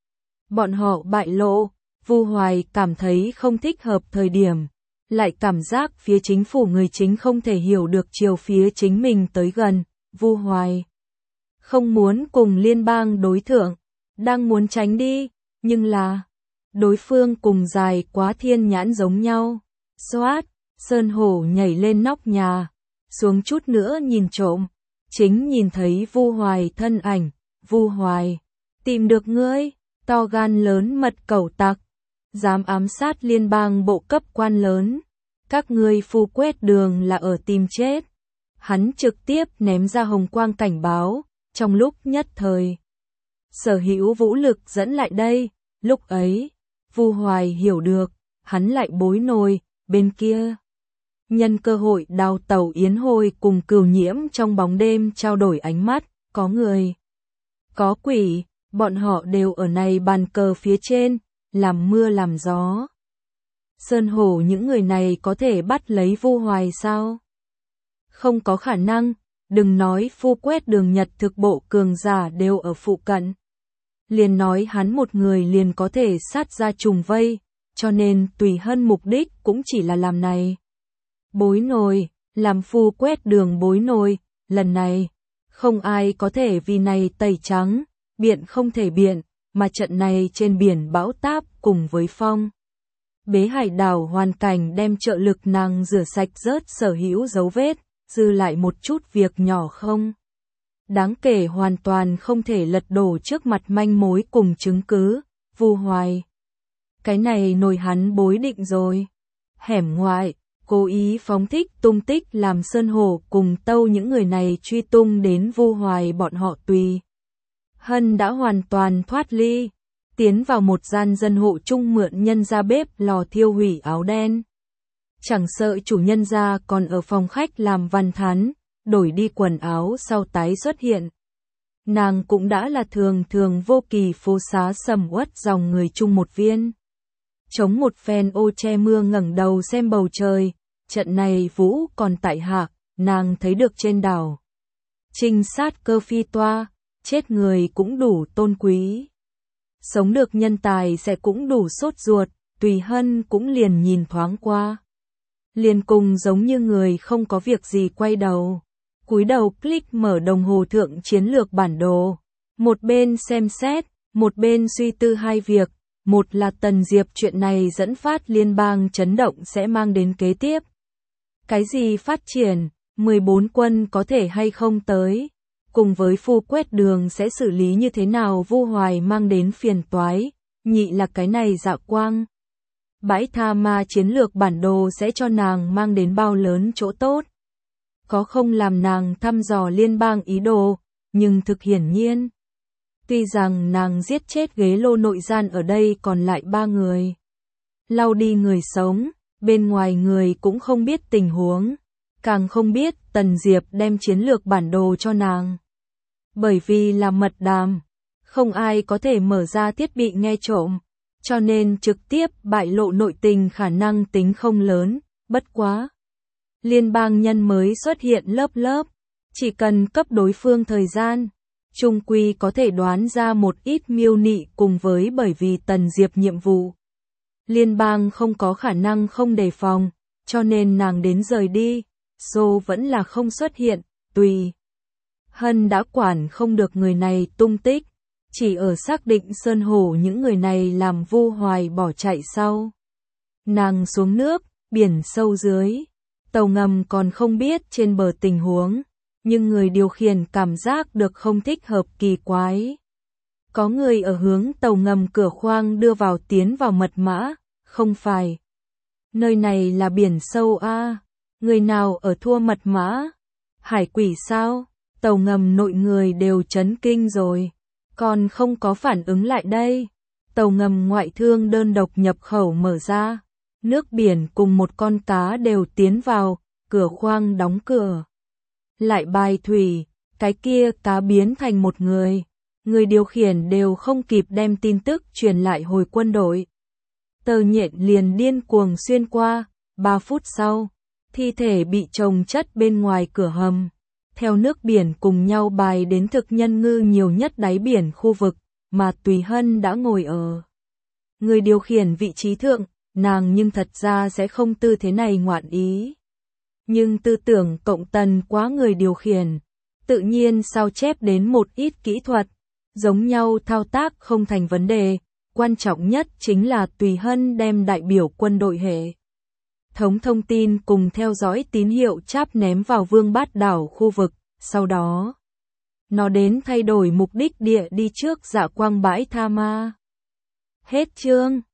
Speaker 1: Bọn họ bại lộ, Vu Hoài cảm thấy không thích hợp thời điểm, lại cảm giác phía chính phủ người chính không thể hiểu được chiều phía chính mình tới gần. Vu Hoài không muốn cùng liên bang đối thượng, đang muốn tránh đi, nhưng là đối phương cùng dài quá thiên nhãn giống nhau. Xoát, Sơn Hổ nhảy lên nóc nhà, xuống chút nữa nhìn trộm, chính nhìn thấy Vu Hoài thân ảnh. Vu Hoài, tìm được ngươi, to gan lớn mật cẩu tặc, dám ám sát liên bang bộ cấp quan lớn, các ngươi phu quét đường là ở tìm chết. Hắn trực tiếp ném ra hồng quang cảnh báo, trong lúc nhất thời sở hữu vũ lực dẫn lại đây. Lúc ấy, Vu Hoài hiểu được, hắn lại bối nổi, bên kia nhân cơ hội đào tẩu Yến Hồi cùng Cửu Nhiễm trong bóng đêm trao đổi ánh mắt, có người, có quỷ, bọn họ đều ở này bàn cờ phía trên, làm mưa làm gió. Sơn Hổ những người này có thể bắt lấy Vu Hoài sao? Không có khả năng, đừng nói phu quét đường Nhật thực bộ cường giả đều ở phụ cận. Liền nói hắn một người liền có thể sát ra trùng vây, cho nên tùy hân mục đích cũng chỉ là làm này. Bối nổi, làm phu quét đường bối nổi, lần này, không ai có thể vì này tẩy trắng, biện không thể biện, mà trận này trên biển bão táp cùng với phong. Bế hải đảo hoàn cảnh đem trợ lực nàng rửa sạch rớt sở hữu dấu vết, dư lại một chút việc nhỏ không đáng kể hoàn toàn không thể lật đổ trước mặt manh mối cùng chứng cứ, Vu Hoài. Cái này nồi hắn bối định rồi. Hẻm ngoại, cố ý phóng thích tung tích làm Sơn Hổ cùng Tâu những người này truy tung đến Vu Hoài bọn họ Tùy Hân đã hoàn toàn thoát ly, tiến vào một gian dân hộ chung mượn nhân ra bếp lò thiêu hủy áo đen. Chẳng sợ chủ nhân ra còn ở phòng khách làm văn thán, đổi đi quần áo sau tái xuất hiện. Nàng cũng đã là thường thường vô kỳ phố xá sầm uất dòng người chung một viên. Chống một phen ô che mưa ngẩng đầu xem bầu trời, trận này vũ còn tại hạ, nàng thấy được trên đảo. Trinh sát cơ phi toa, chết người cũng đủ tôn quý. Sống được nhân tài sẽ cũng đủ sốt ruột, Tùy Hân cũng liền nhìn thoáng qua. Liền cùng giống như người không có việc gì quay đầu. Cúi đầu click mở đồng hồ thượng chiến lược bản đồ. Một bên xem xét, một bên suy tư hai việc. Một là Tần Diệp chuyện này dẫn phát liên bang chấn động sẽ mang đến kế tiếp. Cái gì phát triển, 14 quân có thể hay không tới. Cùng với Phu Quét Đường sẽ xử lý như thế nào Vu Hoài mang đến phiền toái. Nhị là cái này Dạ Quang. Bãi Tha Ma chiến lược bản đồ sẽ cho nàng mang đến bao lớn chỗ tốt. Có không làm nàng thăm dò liên bang ý đồ, nhưng thực hiển nhiên. Tuy rằng nàng giết chết ghế lô nội gian ở đây còn lại 3 người. Lau đi người sống, bên ngoài người cũng không biết tình huống. Càng không biết Tần Diệp đem chiến lược bản đồ cho nàng. Bởi vì là mật đàm, không ai có thể mở ra thiết bị nghe trộm. Cho nên trực tiếp bại lộ nội tình khả năng tính không lớn, bất quá. Liên bang nhân mới xuất hiện lớp lớp, chỉ cần cấp đối phương thời gian, chung quy có thể đoán ra một ít miêu nị cùng với bởi vì Tần Diệp nhiệm vụ. Liên bang không có khả năng không đề phòng, cho nên nàng đến rời đi, Xô vẫn là không xuất hiện, Tùy Hân đã quản không được người này tung tích. Chỉ ở xác định Sơn Hổ những người này làm Vu Hoài bỏ chạy sau. Nàng xuống nước, biển sâu dưới. Tàu ngầm còn không biết trên bờ tình huống. Nhưng người điều khiển cảm giác được không thích hợp kỳ quái. Có người ở hướng tàu ngầm cửa khoang đưa vào tiến vào mật mã. Không phải. Nơi này là biển sâu a. Người nào ở thua mật mã? Hải quỷ sao? Tàu ngầm nội người đều chấn kinh rồi. Còn không có phản ứng lại đây. Tàu ngầm ngoại thương đơn độc nhập khẩu mở ra. Nước biển cùng một con cá đều tiến vào, cửa khoang đóng cửa. Lại bài thủy, cái kia cá biến thành một người. Người điều khiển đều không kịp đem tin tức truyền lại hồi quân đội. Tờ nhện liền điên cuồng xuyên qua, 3 phút sau, thi thể bị chồng chất bên ngoài cửa hầm. Theo nước biển cùng nhau bài đến thực nhân ngư nhiều nhất đáy biển khu vực, mà Tùy Hân đã ngồi ở. Người điều khiển vị trí thượng, nàng nhưng thật ra sẽ không tư thế này ngoạn ý. Nhưng tư tưởng cộng tần quá người điều khiển, tự nhiên sao chép đến một ít kỹ thuật, giống nhau thao tác không thành vấn đề, quan trọng nhất chính là Tùy Hân đem đại biểu quân đội hệ thống thông tin cùng theo dõi tín hiệu cháp ném vào Vương Bát Đảo khu vực, sau đó nó đến thay đổi mục đích địa đi trước Dạ Quang bãi Tha Ma. Hết chương.